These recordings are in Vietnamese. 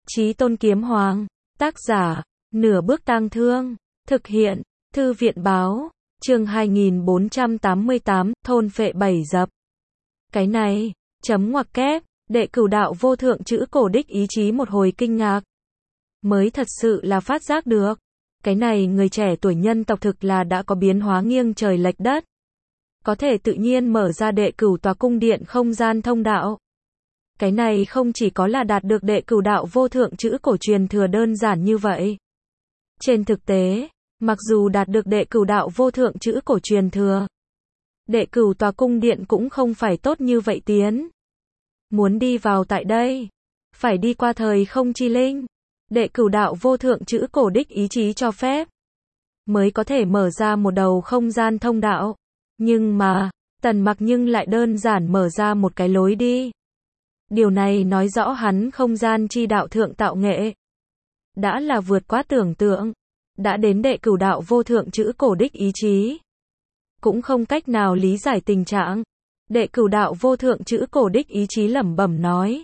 Chí Tôn Kiếm Hoàng. Tác giả, Nửa Bước Tang Thương. Thực hiện, Thư viện báo. Chương 2488, thôn phệ 7 dập. Cái này, chấm ngoặc kép, đệ cửu đạo vô thượng chữ cổ đích ý chí một hồi kinh ngạc. Mới thật sự là phát giác được. Cái này người trẻ tuổi nhân tộc thực là đã có biến hóa nghiêng trời lệch đất. Có thể tự nhiên mở ra đệ cửu tòa cung điện không gian thông đạo. Cái này không chỉ có là đạt được đệ cửu đạo vô thượng chữ cổ truyền thừa đơn giản như vậy. Trên thực tế, mặc dù đạt được đệ cửu đạo vô thượng chữ cổ truyền thừa, đệ cửu tòa cung điện cũng không phải tốt như vậy tiến. Muốn đi vào tại đây, phải đi qua thời không chi linh, đệ cửu đạo vô thượng chữ cổ đích ý chí cho phép, mới có thể mở ra một đầu không gian thông đạo. Nhưng mà, Tần Mặc nhưng lại đơn giản mở ra một cái lối đi. Điều này nói rõ hắn không gian chi đạo thượng tạo nghệ đã là vượt quá tưởng tượng, đã đến đệ cửu đạo vô thượng chữ cổ đích ý chí. Cũng không cách nào lý giải tình trạng. Đệ cửu đạo vô thượng chữ cổ đích ý chí lẩm bẩm nói.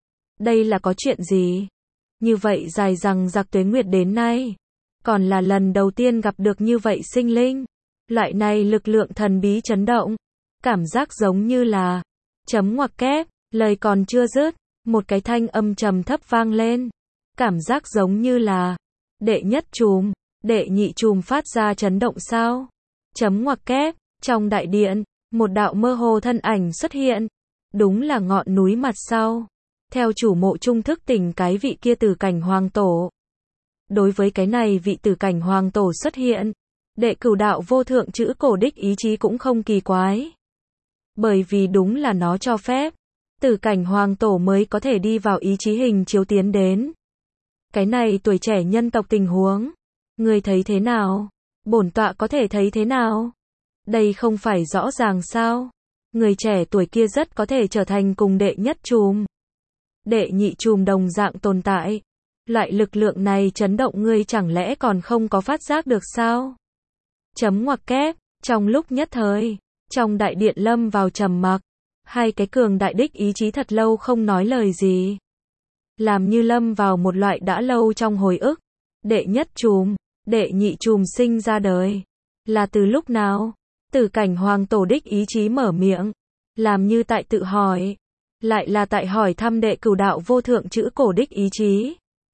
Đây là có chuyện gì? Như vậy dài rằng giặc tuế nguyệt đến nay, còn là lần đầu tiên gặp được như vậy sinh linh. Loại này lực lượng thần bí chấn động. Cảm giác giống như là, chấm ngoặc kép, lời còn chưa dứt, một cái thanh âm trầm thấp vang lên. Cảm giác giống như là, đệ nhất chùm, đệ nhị chùm phát ra chấn động sao? Chấm ngoặc kép, trong đại điện, một đạo mơ hồ thân ảnh xuất hiện. Đúng là ngọn núi mặt sau. Theo chủ mộ trung thức tỉnh cái vị kia tử cảnh hoàng tổ. Đối với cái này vị tử cảnh hoàng tổ xuất hiện, đệ cửu đạo vô thượng chữ cổ đích ý chí cũng không kỳ quái. Bởi vì đúng là nó cho phép, tử cảnh hoàng tổ mới có thể đi vào ý chí hình chiếu tiến đến. Cái này tuổi trẻ nhân tộc tình huống, người thấy thế nào? Bổn tọa có thể thấy thế nào? Đây không phải rõ ràng sao? Người trẻ tuổi kia rất có thể trở thành cùng đệ nhất chùm, đệ nhị chùm đồng dạng tồn tại. Loại lực lượng này chấn động ngươi chẳng lẽ còn không có phát giác được sao? Chấm ngoặc kép, trong lúc nhất thời, trong đại điện lâm vào trầm mặc. Hai cái cường đại đích ý chí thật lâu không nói lời gì. Làm như lâm vào một loại đã lâu trong hồi ức. Đệ nhất chùm, đệ nhị chùm sinh ra đời. Là từ lúc nào? Tử cảnh hoàng tổ đích ý chí mở miệng. Làm như tại tự hỏi. Lại là tại hỏi thăm đệ cửu đạo vô thượng chữ cổ đích ý chí.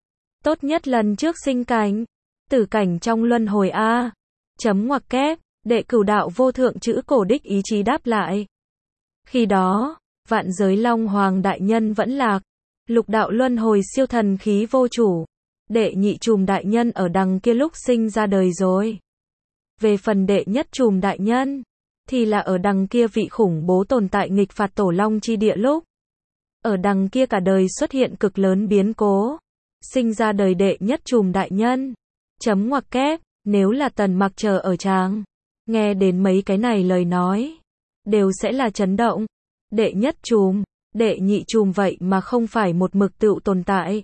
Tốt nhất lần trước sinh cảnh. Tử cảnh trong luân hồi A. Chấm ngoặc kép, đệ cửu đạo vô thượng chữ cổ đích ý chí đáp lại. Khi đó, vạn giới long hoàng đại nhân vẫn lạc. Lục đạo luân hồi siêu thần khí vô chủ. Đệ nhị chùm đại nhân ở đằng kia lúc sinh ra đời rồi. Về phần đệ nhất chùm đại nhân, thì là ở đằng kia vị khủng bố tồn tại nghịch phạt tổ long chi địa lúc. Ở đằng kia cả đời xuất hiện cực lớn biến cố. Sinh ra đời đệ nhất chùm đại nhân. Chấm ngoặc kép, nếu là Tần Mặc chờ ở tràng, nghe đến mấy cái này lời nói, đều sẽ là chấn động. Đệ nhất chùm, đệ nhị chùm vậy mà không phải một mực tựu tồn tại.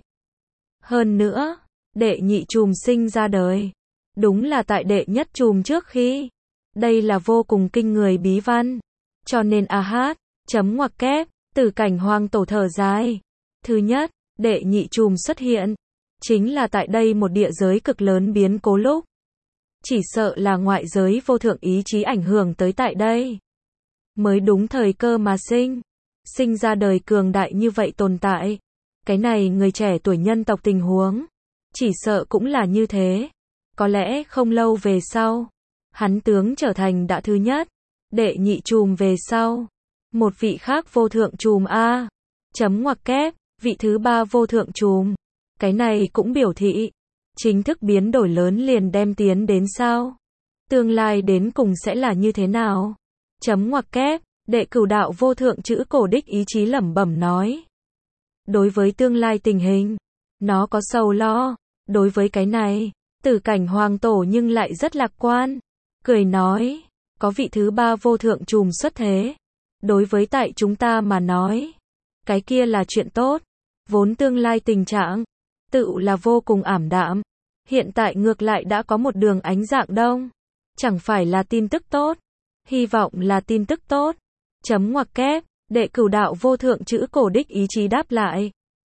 Hơn nữa, đệ nhị chùm sinh ra đời, đúng là tại đệ nhất chùm trước khi. Đây là vô cùng kinh người bí văn. Cho nên chấm ngoặc kép, tử cảnh hoàng tổ thở dài. Thứ nhất, đệ nhị chùm xuất hiện, chính là tại đây một địa giới cực lớn biến cố lúc. Chỉ sợ là ngoại giới vô thượng ý chí ảnh hưởng tới tại đây. Mới đúng thời cơ mà sinh ra đời cường đại như vậy tồn tại. Cái này người trẻ tuổi nhân tộc tình huống, chỉ sợ cũng là như thế. Có lẽ không lâu về sau, hắn tướng trở thành đã thứ nhất, đệ nhị chùm về sau. Một vị khác vô thượng chùm A. Chấm ngoặc kép, vị thứ ba vô thượng chùm. Cái này cũng biểu thị, chính thức biến đổi lớn liền đem tiến đến sao? Tương lai đến cùng sẽ là như thế nào? Chấm ngoặc kép, đệ cửu đạo vô thượng chữ cổ đích ý chí lẩm bẩm nói. Đối với tương lai tình hình, nó có sầu lo. Đối với cái này, tử cảnh hoàng tổ nhưng lại rất lạc quan. Cười nói, có vị thứ ba vô thượng chùm xuất thế. Đối với tại chúng ta mà nói, cái kia là chuyện tốt. Vốn tương lai tình trạng, tự là vô cùng ảm đạm. Hiện tại ngược lại đã có một đường ánh dạng đông. Chẳng phải là tin tức tốt. Hy vọng là tin tức tốt. Chấm ngoặc kép, đệ cửu đạo vô thượng chữ cổ đích ý chí đáp lại.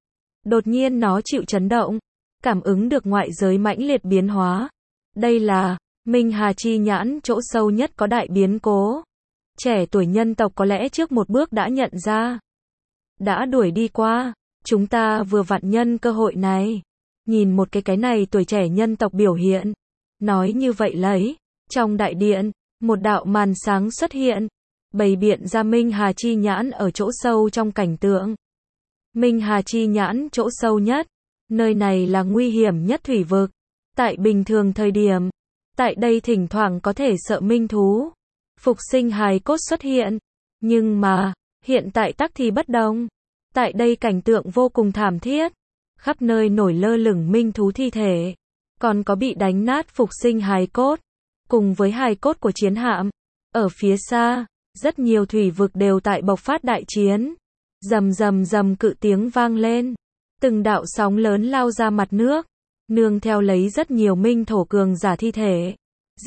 Đột nhiên nó chịu chấn động, cảm ứng được ngoại giới mãnh liệt biến hóa. Đây là Minh Hà chi nhãn chỗ sâu nhất có đại biến cố. Trẻ tuổi nhân tộc có lẽ trước một bước đã nhận ra, đã đuổi đi qua. Chúng ta vừa vặn nhân cơ hội này. Nhìn một cái này tuổi trẻ nhân tộc biểu hiện. Nói như vậy lấy. Trong đại điện, một đạo màn sáng xuất hiện. Bày biện ra Minh Hà chi nhãn ở chỗ sâu trong cảnh tượng. Minh Hà chi nhãn chỗ sâu nhất. Nơi này là nguy hiểm nhất thủy vực. Tại bình thường thời điểm, tại đây thỉnh thoảng có thể sợ minh thú, phục sinh hài cốt xuất hiện. Nhưng mà, hiện tại tắc thì bất đồng. Tại đây cảnh tượng vô cùng thảm thiết. Khắp nơi nổi lơ lửng minh thú thi thể. Còn có bị đánh nát phục sinh hài cốt. Cùng với hài cốt của chiến hạm. Ở phía xa, rất nhiều thủy vực đều tại bộc phát đại chiến. Rầm rầm rầm cự tiếng vang lên. Từng đạo sóng lớn lao ra mặt nước. Nương theo lấy rất nhiều minh thổ cường giả thi thể.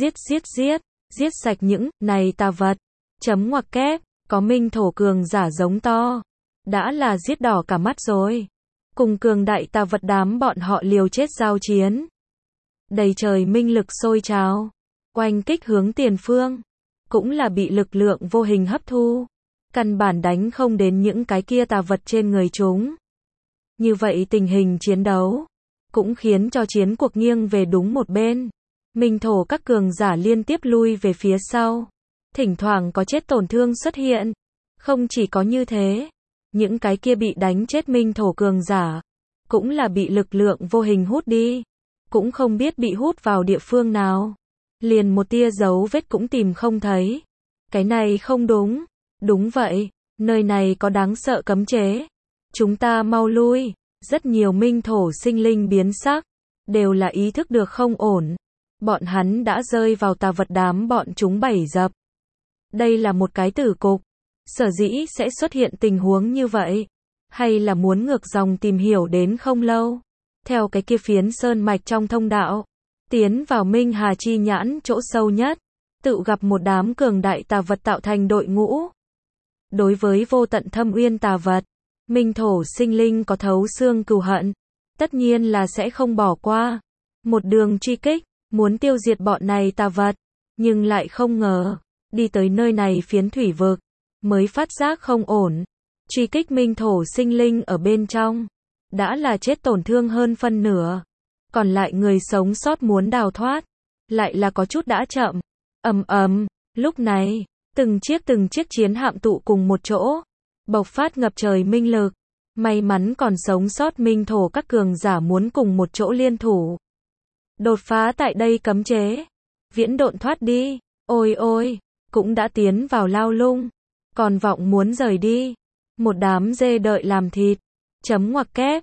Giết sạch những này tà vật. Chấm ngoặc kép, có minh thổ cường giả giống to. Đã là giết đỏ cả mắt rồi. Cùng cường đại tà vật đám bọn họ liều chết giao chiến. Đầy trời minh lực sôi trào. Oanh kích hướng tiền phương. Cũng là bị lực lượng vô hình hấp thu. Căn bản đánh không đến những cái kia tà vật trên người chúng. Như vậy tình hình chiến đấu cũng khiến cho chiến cuộc nghiêng về đúng một bên. Minh thổ các cường giả liên tiếp lui về phía sau. Thỉnh thoảng có chết tổn thương xuất hiện. Không chỉ có như thế, những cái kia bị đánh chết minh thổ cường giả cũng là bị lực lượng vô hình hút đi. Cũng không biết bị hút vào địa phương nào. Liền một tia dấu vết cũng tìm không thấy. Cái này không đúng. Đúng vậy, nơi này có đáng sợ cấm chế. Chúng ta mau lui. Rất nhiều minh thổ sinh linh biến sắc. Đều là ý thức được không ổn. Bọn hắn đã rơi vào tà vật đám bọn chúng bẫy dập. Đây là một cái tử cục. Sở dĩ sẽ xuất hiện tình huống như vậy. Hay là muốn ngược dòng tìm hiểu đến không lâu. Theo cái kia phiến sơn mạch trong thông đạo. Tiến vào Minh Hà chi nhãn chỗ sâu nhất. Tự gặp một đám cường đại tà vật tạo thành đội ngũ. Đối với vô tận thâm uyên tà vật, minh thổ sinh linh có thấu xương cừu hận. Tất nhiên là sẽ không bỏ qua. Một đường truy kích, muốn tiêu diệt bọn này tà vật. Nhưng lại không ngờ, đi tới nơi này phiến thủy vực, mới phát giác không ổn. Truy kích minh thổ sinh linh ở bên trong. Đã là chết tổn thương hơn phân nửa. Còn lại người sống sót muốn đào thoát. Lại là có chút đã chậm. Lúc này, từng chiếc chiến hạm tụ cùng một chỗ. Bộc phát ngập trời minh lực. May mắn còn sống sót minh thổ các cường giả muốn cùng một chỗ liên thủ. Đột phá tại đây cấm chế. Viễn độn thoát đi. Ôi, cũng đã tiến vào lao lung. Còn vọng muốn rời đi. Một đám dê đợi làm thịt. Chấm ngoặc kép,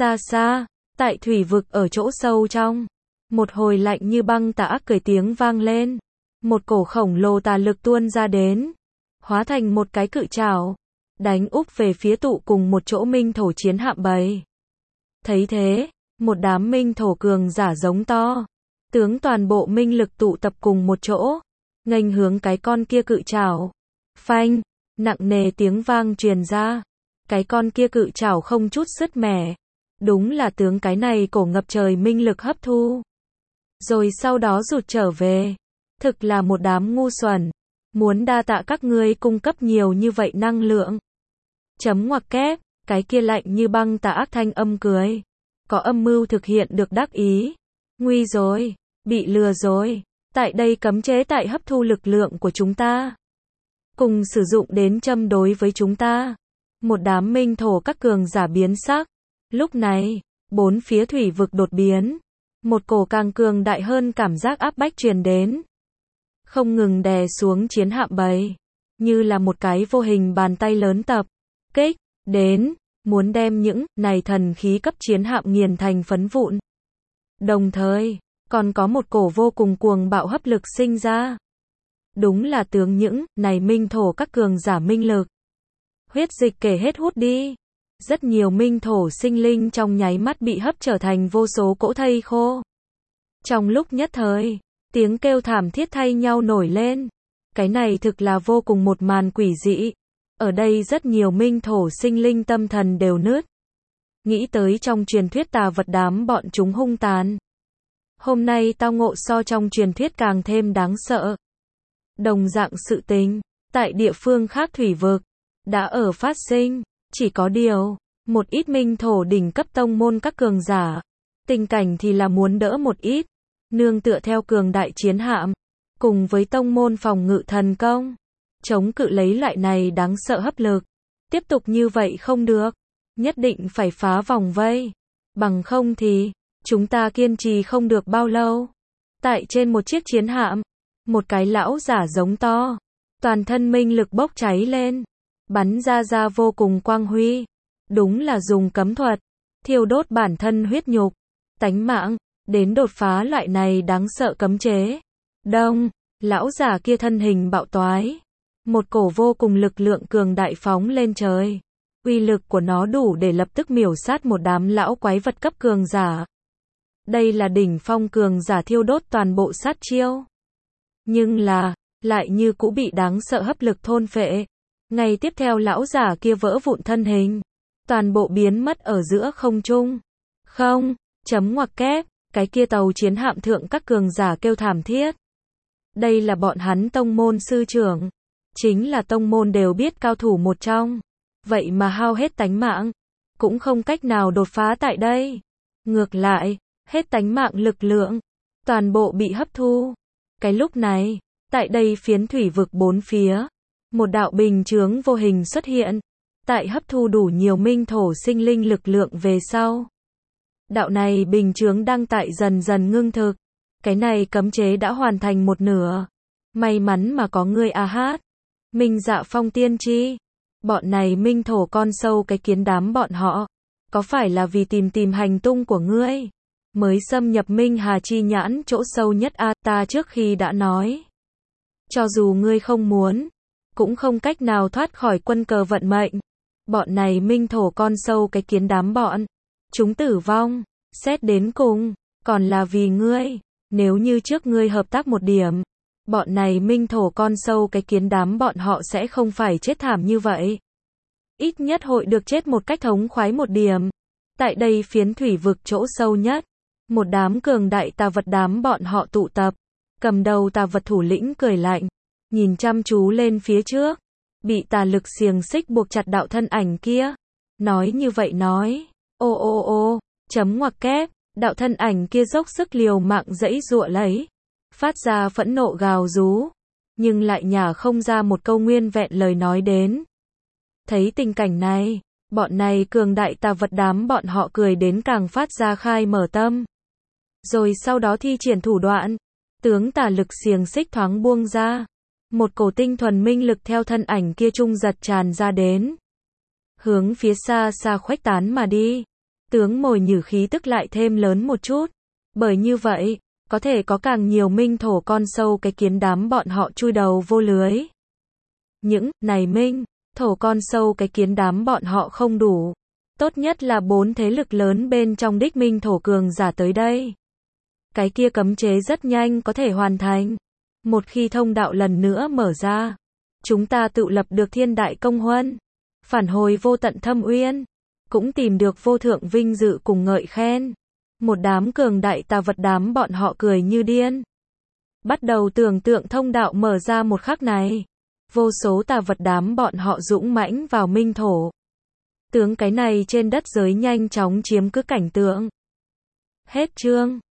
xa, tại thủy vực ở chỗ sâu trong. Một hồi lạnh như băng tà ác cười tiếng vang lên. Một cổ khổng lồ tà lực tuôn ra đến. Hóa thành một cái cự trảo. Đánh úp về phía tụ cùng một chỗ minh thổ chiến hạm bầy. Thấy thế, một đám minh thổ cường giả giống to. Tướng toàn bộ minh lực tụ tập cùng một chỗ. Nghênh hướng cái con kia cự trảo. Phanh, nặng nề tiếng vang truyền ra. Cái con kia cự trảo không chút sứt mẻ. Đúng là tướng cái này cổ ngập trời minh lực hấp thu. Rồi sau đó rụt trở về. Thực là một đám ngu xuẩn. Muốn đa tạ các ngươi cung cấp nhiều như vậy năng lượng. Chấm ngoặc kép, cái kia lạnh như băng tà ác thanh âm cười. Có âm mưu thực hiện được đắc ý. Nguy rồi, bị lừa rồi. Tại đây cấm chế tại hấp thu lực lượng của chúng ta. Cùng sử dụng đến châm đối với chúng ta. Một đám minh thổ các cường giả biến sắc. Lúc này, bốn phía thủy vực đột biến. Một cổ càng cường đại hơn cảm giác áp bách truyền đến. Không ngừng đè xuống chiến hạm bầy. Như là một cái vô hình bàn tay lớn tập. Kích, đến, muốn đem những này thần khí cấp chiến hạm nghiền thành phấn vụn. Đồng thời, còn có một cổ vô cùng cuồng bạo hấp lực sinh ra. Đúng là tướng những này minh thổ các cường giả minh lực. Huyết dịch kể hết hút đi. Rất nhiều minh thổ sinh linh trong nháy mắt bị hấp trở thành vô số cỗ thây khô. Trong lúc nhất thời, tiếng kêu thảm thiết thay nhau nổi lên. Cái này thực là vô cùng một màn quỷ dị. Ở đây rất nhiều minh thổ sinh linh tâm thần đều nứt. nghĩ tới trong truyền thuyết tà vật đám bọn chúng hung tàn. Hôm nay tao ngộ so trong truyền thuyết càng thêm đáng sợ. Đồng dạng sự tình, tại địa phương khác thủy vực, đã ở phát sinh, chỉ có điều, một ít minh thổ đỉnh cấp tông môn các cường giả, tình cảnh thì là muốn đỡ một ít, nương tựa theo cường đại chiến hạm, cùng với tông môn phòng ngự thần công, chống cự lấy loại này đáng sợ hấp lực. Tiếp tục như vậy không được, nhất định phải phá vòng vây, bằng không thì, chúng ta kiên trì không được bao lâu. Tại trên một chiếc chiến hạm, một cái lão giả giống to, toàn thân minh lực bốc cháy lên, bắn ra vô cùng quang huy, đúng là dùng cấm thuật, thiêu đốt bản thân huyết nhục, tánh mạng, đến đột phá loại này đáng sợ cấm chế. Đông, lão giả kia thân hình bạo toái, một cổ vô cùng lực lượng cường đại phóng lên trời, uy lực của nó đủ để lập tức miểu sát một đám lão quái vật cấp cường giả. Đây là đỉnh phong cường giả thiêu đốt toàn bộ sát chiêu. Nhưng là, lại như cũ bị đáng sợ hấp lực thôn phệ. Ngay tiếp theo lão giả kia vỡ vụn thân hình, toàn bộ biến mất ở giữa không trung. Không, chấm ngoặc kép, cái kia tàu chiến hạm thượng các cường giả kêu thảm thiết. Đây là bọn hắn tông môn sư trưởng, chính là tông môn đều biết cao thủ một trong. Vậy mà hao hết tánh mạng, cũng không cách nào đột phá tại đây. Ngược lại, hết tánh mạng lực lượng, toàn bộ bị hấp thu. Cái lúc này, tại đây phiến thủy vực bốn phía, một đạo bình chướng vô hình xuất hiện, tại hấp thu đủ nhiều minh thổ sinh linh lực lượng về sau. Đạo này bình chướng đang tại dần dần ngưng thực, cái này cấm chế đã hoàn thành một nửa. May mắn mà có ngươi a hát, Minh Dạ Phong tiên tri. Bọn này minh thổ con sâu cái kiến đám bọn họ, có phải là vì tìm hành tung của ngươi, mới xâm nhập Minh Hà chi nhãn chỗ sâu nhất a, ta trước khi đã nói. Cho dù ngươi không muốn, cũng không cách nào thoát khỏi quân cờ vận mệnh. Bọn này minh thổ con sâu cái kiến đám bọn, chúng tử vong, xét đến cùng, còn là vì ngươi. Nếu như trước ngươi hợp tác một điểm, bọn này minh thổ con sâu cái kiến đám bọn họ sẽ không phải chết thảm như vậy. Ít nhất hội được chết một cách thống khoái một điểm. Tại đây phiến thủy vực chỗ sâu nhất, một đám cường đại tà vật đám bọn họ tụ tập. Cầm đầu tà vật thủ lĩnh cười lạnh, nhìn chăm chú lên phía trước, bị tà lực xiềng xích buộc chặt đạo thân ảnh kia. Nói như vậy nói, ô, chấm ngoặc kép, đạo thân ảnh kia dốc sức liều mạng giãy giụa lấy, phát ra phẫn nộ gào rú, nhưng lại nhả không ra một câu nguyên vẹn lời nói đến. Thấy tình cảnh này, bọn này cường đại tà vật đám bọn họ cười đến càng phát ra khai mở tâm. Rồi sau đó thi triển thủ đoạn, tướng tà lực xiềng xích thoáng buông ra. Một cổ tinh thuần minh lực theo thân ảnh kia trung giật tràn ra đến. Hướng phía xa xa khuếch tán mà đi. Tướng mồi nhử khí tức lại thêm lớn một chút. Bởi như vậy, có thể có càng nhiều minh thổ con sâu cái kiến đám bọn họ chui đầu vô lưới. Những này minh thổ con sâu cái kiến đám bọn họ không đủ. Tốt nhất là 4 thế lực lớn bên trong đích minh thổ cường giả tới đây. Cái kia cấm chế rất nhanh có thể hoàn thành. Một khi thông đạo lần nữa mở ra, chúng ta tự lập được thiên đại công huân, phản hồi vô tận thâm uyên, cũng tìm được vô thượng vinh dự cùng ngợi khen. Một đám cường đại tà vật đám bọn họ cười như điên. Bắt đầu tưởng tượng thông đạo mở ra một khắc này. Vô số tà vật đám bọn họ dũng mãnh vào minh thổ. Tướng cái này trên đất giới nhanh chóng chiếm cứ cảnh tượng. Hết chương.